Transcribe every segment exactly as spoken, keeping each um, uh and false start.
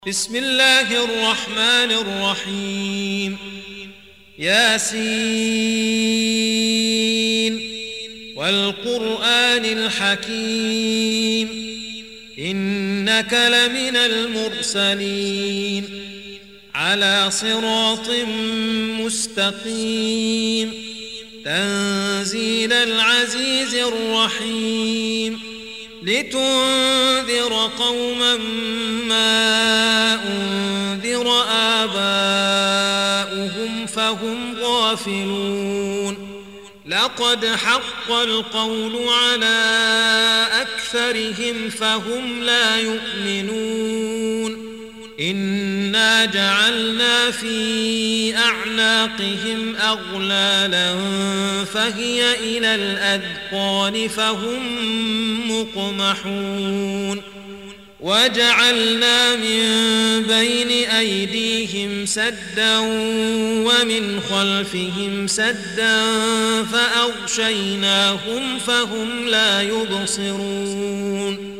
بسم الله الرحمن الرحيم. ياسين والقرآن الحكيم إنك لمن المرسلين على صراط مستقيم تنزيل العزيز الرحيم لتنذر قوما ما أنذر آباؤهم فهم غافلون لقد حق القول على أكثرهم فهم لا يؤمنون إنا جعلنا في أعناقهم أغلالا فهي إلى الأذقان فهم مقمحون وجعلنا من بين أيديهم سدا ومن خلفهم سدا فأغشيناهم فهم لا يبصرون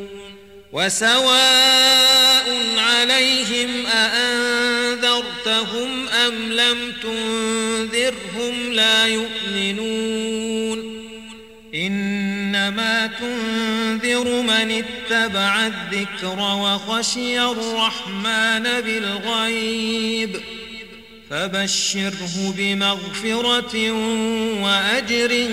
وسواء عليهم أأنذرتهم أم لم تنذرهم لا يؤمنون إنما تنذر من اتبع الذكر وخشي الرحمن بالغيب فبشره بمغفرة وأجر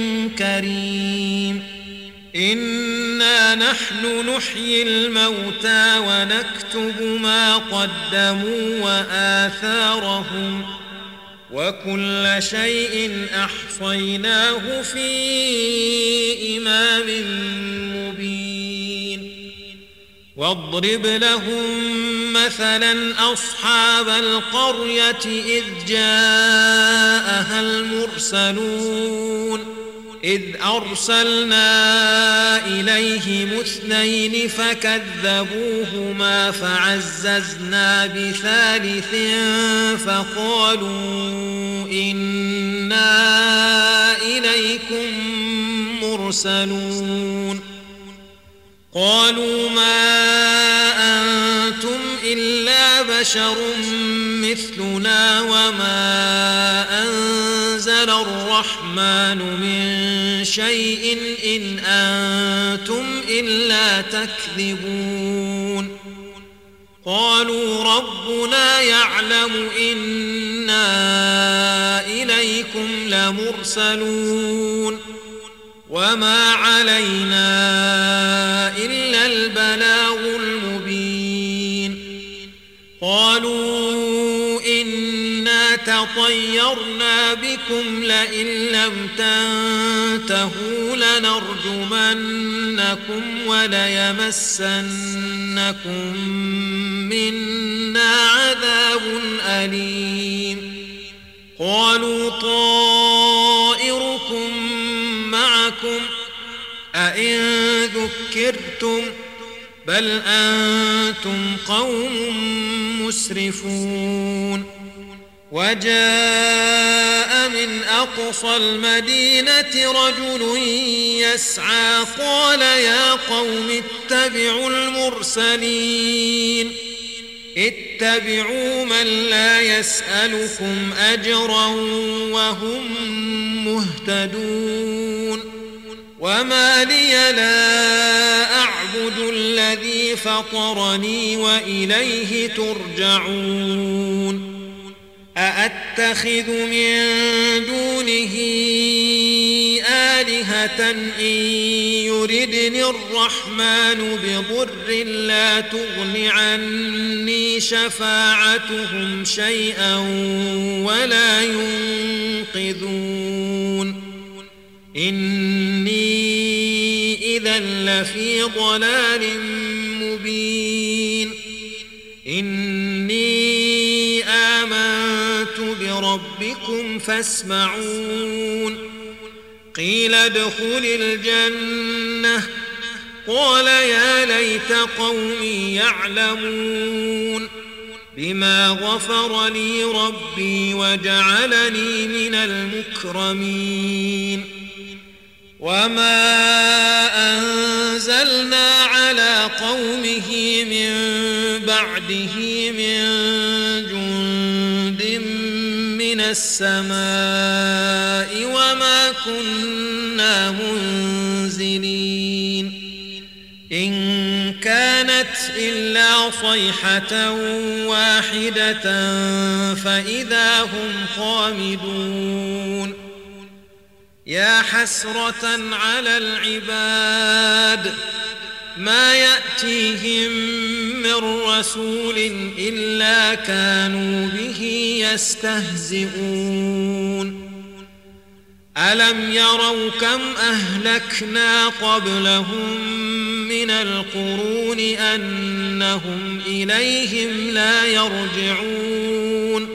كريم إنا نحن نحيي الموتى ونكتب ما قدموا وآثارهم وكل شيء أحصيناه في إمام مبين واضرب لهم مثلا أصحاب القرية إذ جاءها المرسلون إذ أرسلنا إليهم اثنين فكذبوهما فعززنا بثالث فقالوا إنا إليكم مرسلون قالوا ما أنتم إلا بشر مثلنا وما أنزل الرحمن من شيء إن أنتم إلا تكذبون قالوا ربنا يعلم إنا إليكم لمرسلون وما علينا إلا البلاغ المبين قالوا إنا تطيرنا بكم لئن لم تنتهوا لنرجمنكم وليمسنكم منا عذاب أليم قالوا طائركم معكم أئن ذكرتم بل أنتم قوم مسرفون وجاء من أقصى المدينة رجل يسعى قال يا قوم اتبعوا المرسلين اتبعوا من لا يسألكم أجرا وهم مهتدون وما لي لا أعبد الذي فطرني وإليه ترجعون أأتخذ من دونه آلهة إن يردني الرحمن بضر لا تغن عني شفاعتهم شيئا ولا ينقذون إني إذا لفي ضلال مبين إني آمنت بربكم فاسمعون قيل ادخل الجنة قال يا ليت قومي يعلمون بما غفر لي ربي وجعلني من المكرمين وما أنزلنا على قومه من بعده من جند من السماء وما كنا منزلين إن كانت إلا صيحة واحدة فإذا هم خامدون يا حسرة على العباد ما يأتيهم من رسول إلا كانوا به يستهزئون ألم يروا كم أهلكنا قبلهم من القرون أنهم إليهم لا يرجعون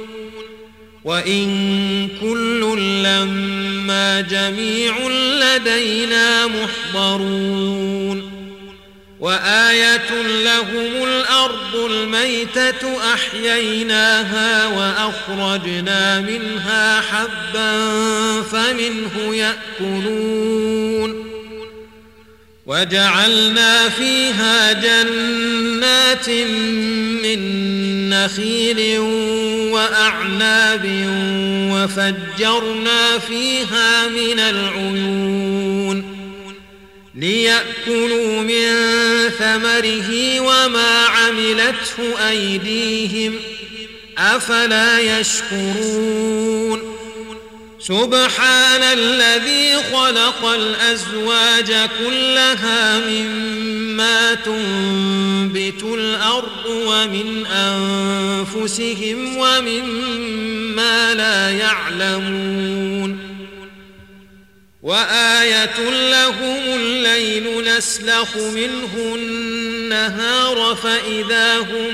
وإن كل لما جميع لدينا محضرون وآية لهم الأرض الميتة أحييناها وأخرجنا منها حبا فمنه يأكلون وجعلنا فيها جنات من نخيل وأعناب وفجرنا فيها من العيون ليأكلوا من ثمره وما عملته أيديهم أفلا يشكرون سبحان الذي خلق الأزواج كلها مما تنبت الأرض ومن أنفسهم ومما لا يعلمون وآية لهم الليل نسلخ منه النهار فإذا هم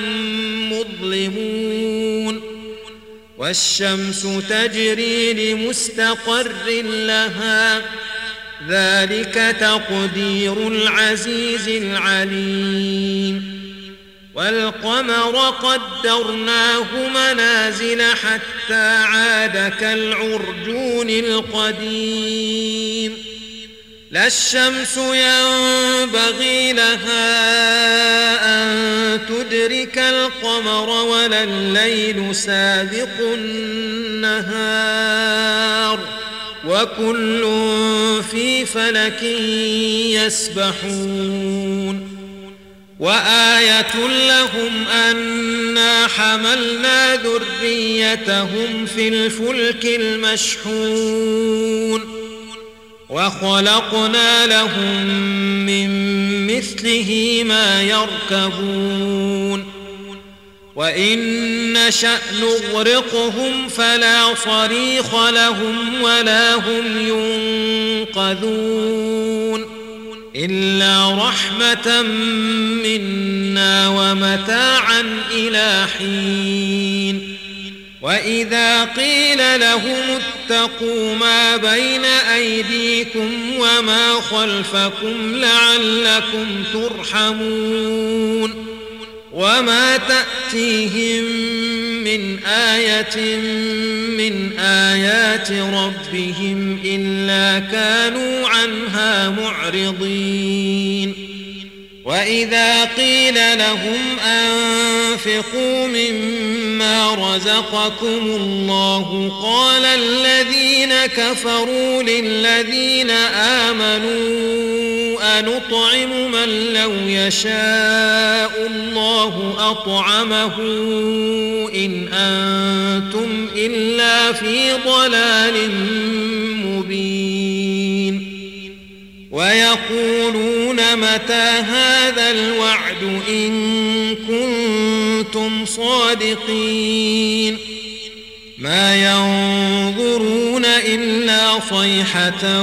مظلمون والشمس تجري لمستقر لها ذلك تقدير العزيز العليم والقمر قدرناه منازل حتى عاد كالعرجون القديم لا الشمس ينبغي لها أن تدرك القمر ولا الليل سابق النهار وكل في فلك يسبحون وآية لهم أنا حملنا ذريتهم في الفلك المشحون وخلقنا لهم من مثله ما يركبون وإن نشأ نغرقهم فلا صريخ لهم ولا هم ينقذون إلا رحمة منا ومتاعا إلى حين وإذا قيل لهم اتقوا ما بين أيديكم وما خلفكم لعلكم ترحمون وما تأتيهم من آية من آيات ربهم إلا كانوا عنها معرضين وإذا قيل لهم أنفقوا مما رزقكم الله قال الذين كفروا للذين آمنوا أنطعم من لو يشاء الله أطعمه إن أنتم إلا في ضلال مبين ويقولون متى هذا الوعد إن كنتم صادقين ما ينظرون إلا صيحة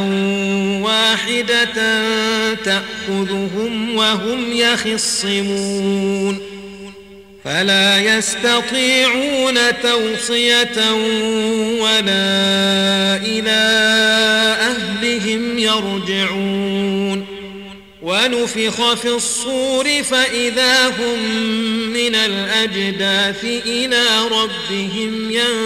واحدة تأخذهم وهم يخصمون فلا يستطيعون توصية ولا إلى أهلهم يرجعون ونفخ في الصور فإذا هم من الأجداث إلى ربهم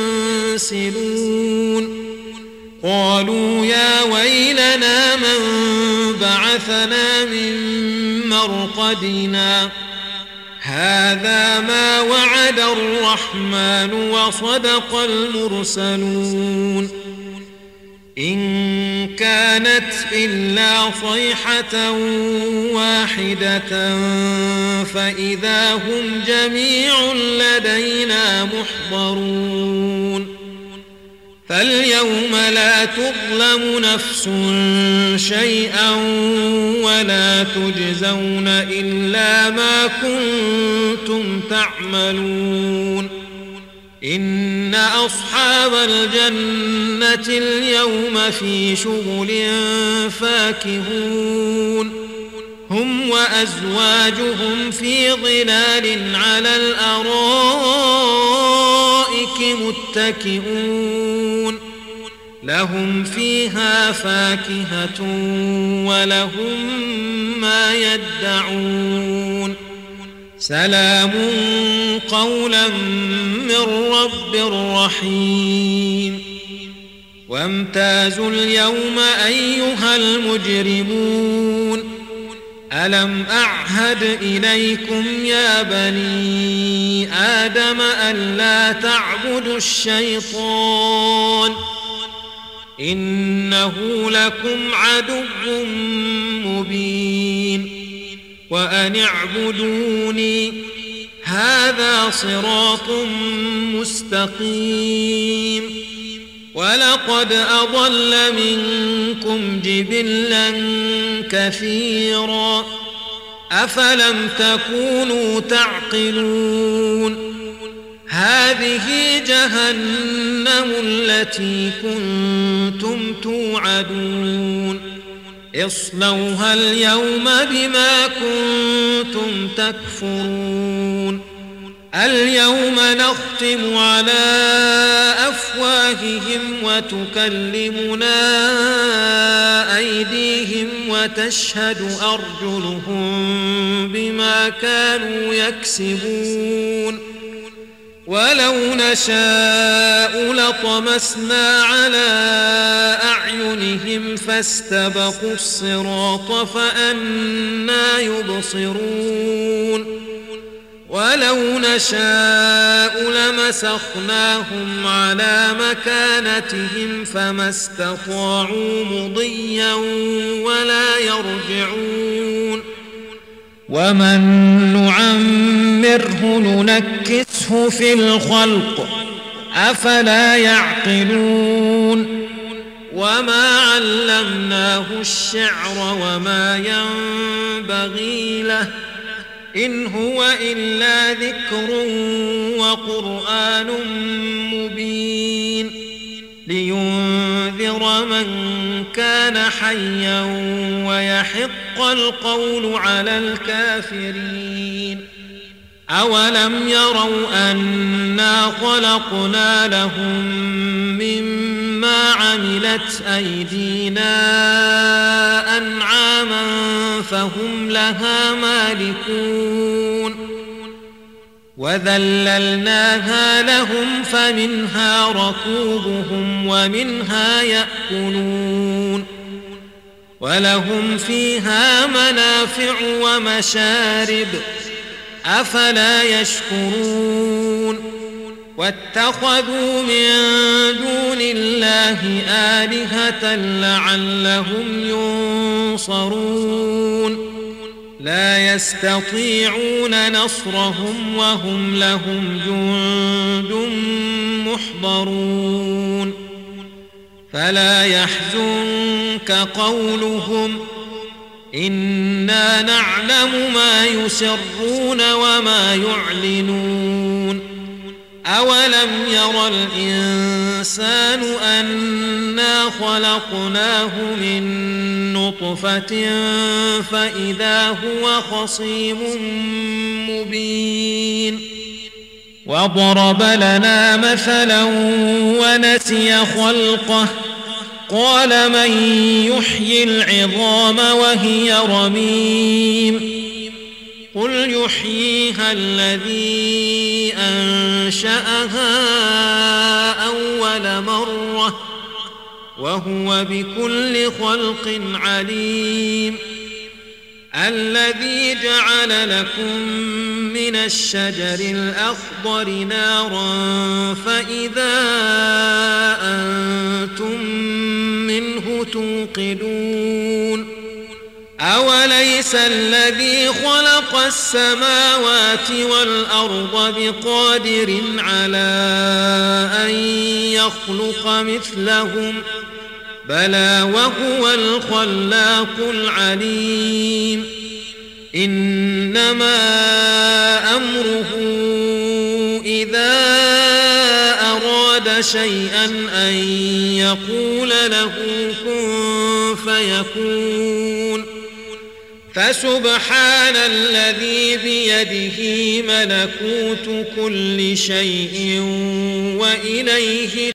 ينسلون قالوا يا ويلنا من بعثنا من مرقدنا هذا ما وعد الرحمن وصدق المرسلون إن كانت إلا صيحة واحدة فإذا هم جميع لدينا محضرون فاليوم لا تظلم نفس شيئا ولا تجزون إلا ما كنتم تعملون إن أصحاب الجنة اليوم في شغل فاكهون هم وأزواجهم في ظلال على الأرائك متكئون لهم فيها فاكهة ولهم ما يدعون سلام قولا من رب رحيم وامتازوا اليوم أيها المجرمون ألم أعهد إليكم يا بني آدم ألا تعبدوا الشيطان إنه لكم عدو مبين وأن اعبدوني هذا صراط مستقيم ولقد أضل منكم جبلا كثيرا أفلم تكونوا تعقلون هذه جهنم التي كنتم توعدون اصلوها اليوم بما كنتم تكفرون اليوم نختم على أفواههم وتكلمنا أيديهم وتشهد أرجلهم بما كانوا يكسبون ولو نشاء لطمسنا على أعينهم فاستبقوا الصراط فأنى يبصرون ولو نشاء لمسخناهم على مكانتهم فما استطاعوا مضيا ولا يرجعون ومن نعمره ننكسه في الخلق أفلا يعقلون وما علمناه الشعر وما ينبغي له إن هو إلا ذكر وقرآن مبين لينذر من كان حيا ويحق القول على الكافرين أولم يروا أنا خلقنا لهم مما عملت أيدينا أنعاما فهم لها مالكون وذللناها لهم فمنها ركوبهم ومنها يأكلون ولهم فيها منافع ومشارب أفلا يشكرون واتخذوا من دون الله آلهة لعلهم ينصرون لا يستطيعون نصرهم وهم لهم جند محضرون فلا يحزنك قولهم إنا نعلم ما يسرون وما يعلنون أولم ير الإنسان أنا خلقناه من نطفة فإذا هو خصيم مبين وضرب لنا مثلا ونسي خلقه قال من يحيي العظام وهي رميم قل يحييها الذي أنشأها أول مرة وهو بكل خلق عليم الذي جعل لكم من من الشجر الأخضر نارا فإذا أنتم منه توقدون أوليس الذي خلق السماوات والأرض بقادر على أن يخلق مثلهم بلى وهو الخلاق العليم إنما أمره إذا أراد شيئا أن يقول له كن فيكون فسبحان الذي بيده ملكوت كل شيء وإليه